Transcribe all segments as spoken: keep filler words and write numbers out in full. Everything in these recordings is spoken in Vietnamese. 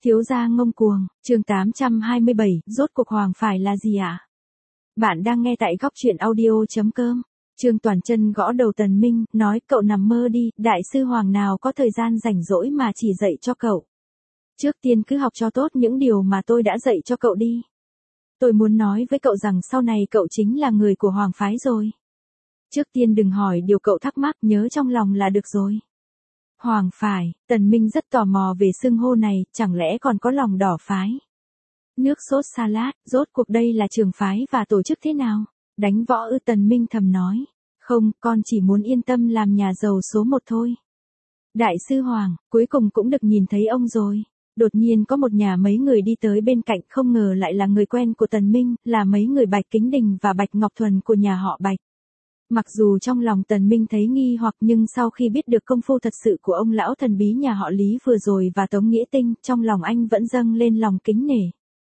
Thiếu gia ngông cuồng, chương tám trăm hai mươi bảy, rốt cuộc Hoàng phải là gì ạ? À? Bạn đang nghe tại góc truyện audio.com. Trương Toàn Chân gõ đầu Tần Minh, nói cậu nằm mơ đi, đại sư Hoàng nào có thời gian rảnh rỗi mà chỉ dạy cho cậu. Trước tiên cứ học cho tốt những điều mà tôi đã dạy cho cậu đi. Tôi muốn nói với cậu rằng sau này cậu chính là người của Hoàng phái rồi. Trước tiên đừng hỏi điều cậu thắc mắc, nhớ trong lòng là được rồi. Hoàng phải, Tần Minh rất tò mò về xưng hô này, chẳng lẽ còn có lòng đỏ phái. Nước sốt salad, rốt cuộc đây là trường phái và tổ chức thế nào? Đánh võ ư? Tần Minh thầm nói. Không, con chỉ muốn yên tâm làm nhà giàu số một thôi. Đại sư Hoàng, cuối cùng cũng được nhìn thấy ông rồi. Đột nhiên có một nhà mấy người đi tới bên cạnh, không ngờ lại là người quen của Tần Minh, là mấy người Bạch Kính Đình và Bạch Ngọc Thuần của nhà họ Bạch. Mặc dù trong lòng Tần Minh thấy nghi hoặc, nhưng sau khi biết được công phu thật sự của ông lão thần bí nhà họ Lý vừa rồi và Tống Nghĩa Tinh, trong lòng anh vẫn dâng lên lòng kính nể.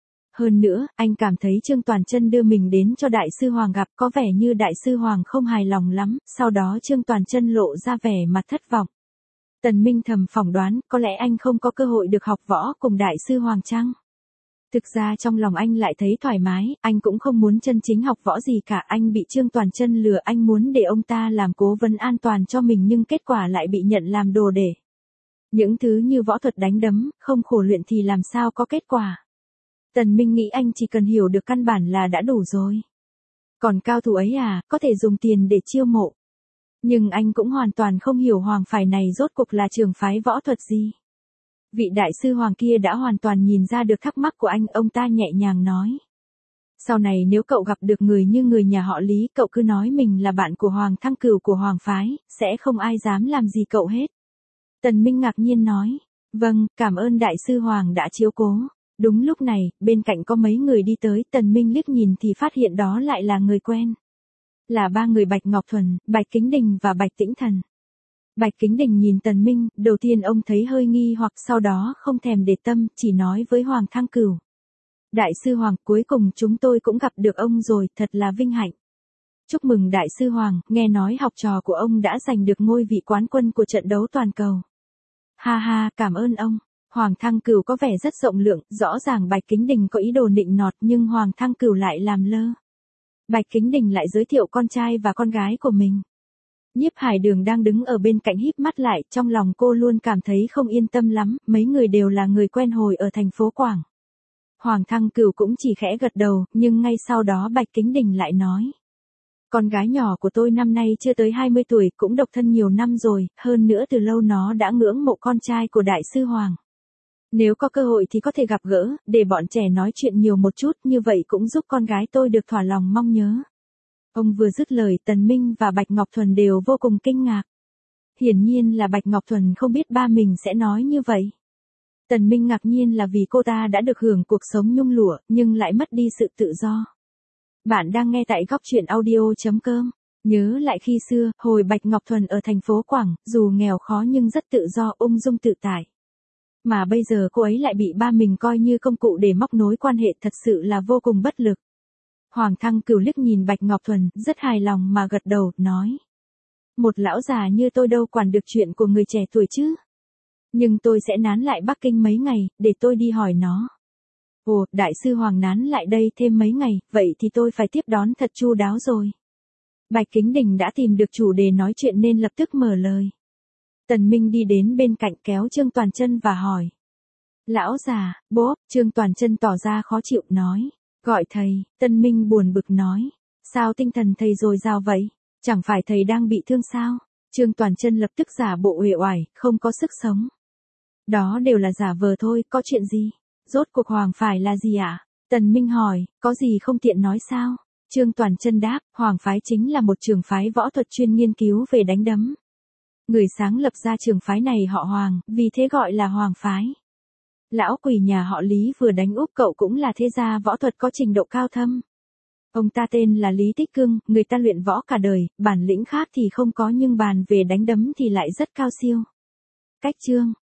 Hơn nữa, anh cảm thấy Trương Toàn Chân đưa mình đến cho Đại sư Hoàng gặp có vẻ như Đại sư Hoàng không hài lòng lắm, sau đó Trương Toàn Chân lộ ra vẻ mặt thất vọng. Tần Minh thầm phỏng đoán, có lẽ anh không có cơ hội được học võ cùng Đại sư Hoàng chăng? Thực ra trong lòng anh lại thấy thoải mái, anh cũng không muốn chân chính học võ gì cả, anh bị Trương Toàn Chân lừa, anh muốn để ông ta làm cố vấn an toàn cho mình nhưng kết quả lại bị nhận làm đồ để. Những thứ như võ thuật đánh đấm, không khổ luyện thì làm sao có kết quả. Tần Minh nghĩ anh chỉ cần hiểu được căn bản là đã đủ rồi. Còn cao thủ ấy à, có thể dùng tiền để chiêu mộ. Nhưng anh cũng hoàn toàn không hiểu Hoàng phái này rốt cuộc là trường phái võ thuật gì. Vị đại sư Hoàng kia đã hoàn toàn nhìn ra được thắc mắc của anh, ông ta nhẹ nhàng nói. Sau này nếu cậu gặp được người như người nhà họ Lý, cậu cứ nói mình là bạn của Hoàng Thăng Cửu của Hoàng phái, sẽ không ai dám làm gì cậu hết. Tần Minh ngạc nhiên nói. Vâng, cảm ơn đại sư Hoàng đã chiếu cố. Đúng lúc này, bên cạnh có mấy người đi tới, Tần Minh liếc nhìn thì phát hiện đó lại là người quen. Là ba người Bạch Ngọc Thuần, Bạch Kính Đình và Bạch Tĩnh Thần. Bạch Kính Đình nhìn Tần Minh, đầu tiên ông thấy hơi nghi hoặc sau đó không thèm để tâm, chỉ nói với Hoàng Thăng Cửu. Đại sư Hoàng, cuối cùng chúng tôi cũng gặp được ông rồi, thật là vinh hạnh. Chúc mừng đại sư Hoàng, nghe nói học trò của ông đã giành được ngôi vị quán quân của trận đấu toàn cầu. Ha ha, cảm ơn ông. Hoàng Thăng Cửu có vẻ rất rộng lượng, rõ ràng Bạch Kính Đình có ý đồ nịnh nọt nhưng Hoàng Thăng Cửu lại làm lơ. Bạch Kính Đình lại giới thiệu con trai và con gái của mình. Nhiếp Hải Đường đang đứng ở bên cạnh híp mắt lại, trong lòng cô luôn cảm thấy không yên tâm lắm, mấy người đều là người quen hồi ở thành phố Quảng. Hoàng Thăng Cửu cũng chỉ khẽ gật đầu, nhưng ngay sau đó Bạch Kính Đình lại nói. Con gái nhỏ của tôi năm nay chưa tới hai mươi tuổi, cũng độc thân nhiều năm rồi, hơn nữa từ lâu nó đã ngưỡng mộ con trai của Đại sư Hoàng. Nếu có cơ hội thì có thể gặp gỡ, để bọn trẻ nói chuyện nhiều một chút, như vậy cũng giúp con gái tôi được thỏa lòng mong nhớ. Ông vừa dứt lời, Tần Minh và Bạch Ngọc Thuần đều vô cùng kinh ngạc. Hiển nhiên là Bạch Ngọc Thuần không biết ba mình sẽ nói như vậy. Tần Minh ngạc nhiên là vì cô ta đã được hưởng cuộc sống nhung lụa, nhưng lại mất đi sự tự do. Bạn đang nghe tại góc truyện audio.com. Nhớ lại khi xưa, hồi Bạch Ngọc Thuần ở thành phố Quảng, dù nghèo khó nhưng rất tự do, ung dung tự tại. Mà bây giờ cô ấy lại bị ba mình coi như công cụ để móc nối quan hệ, thật sự là vô cùng bất lực. Hoàng Thăng Cửu liếc nhìn Bạch Ngọc Thuần, rất hài lòng mà gật đầu, nói. Một lão già như tôi đâu quản được chuyện của người trẻ tuổi chứ. Nhưng tôi sẽ nán lại Bắc Kinh mấy ngày, để tôi đi hỏi nó. Ồ, đại sư Hoàng nán lại đây thêm mấy ngày, vậy thì tôi phải tiếp đón thật chu đáo rồi. Bạch Kính Đình đã tìm được chủ đề nói chuyện nên lập tức mở lời. Tần Minh đi đến bên cạnh kéo Trương Toàn Chân và hỏi. Lão già, bố, Trương Toàn Chân tỏ ra khó chịu, nói. Gọi thầy. Tần Minh buồn bực nói. Sao tinh thần thầy dồi dào vậy? Chẳng phải thầy đang bị thương sao? Trương Toàn Chân lập tức giả bộ uể oải, không có sức sống. Đó đều là giả vờ thôi, có chuyện gì? Rốt cuộc Hoàng phải là gì ạ? À? Tần Minh hỏi, có gì không tiện nói sao? Trương Toàn Chân đáp, Hoàng phái chính là một trường phái võ thuật chuyên nghiên cứu về đánh đấm. Người sáng lập ra trường phái này họ Hoàng, vì thế gọi là Hoàng phái. Lão quỷ nhà họ Lý vừa đánh úp cậu cũng là thế gia võ thuật có trình độ cao thâm. Ông ta tên là Lý Tích Cương, người ta luyện võ cả đời, bản lĩnh khác thì không có nhưng bàn về đánh đấm thì lại rất cao siêu. Cách chương,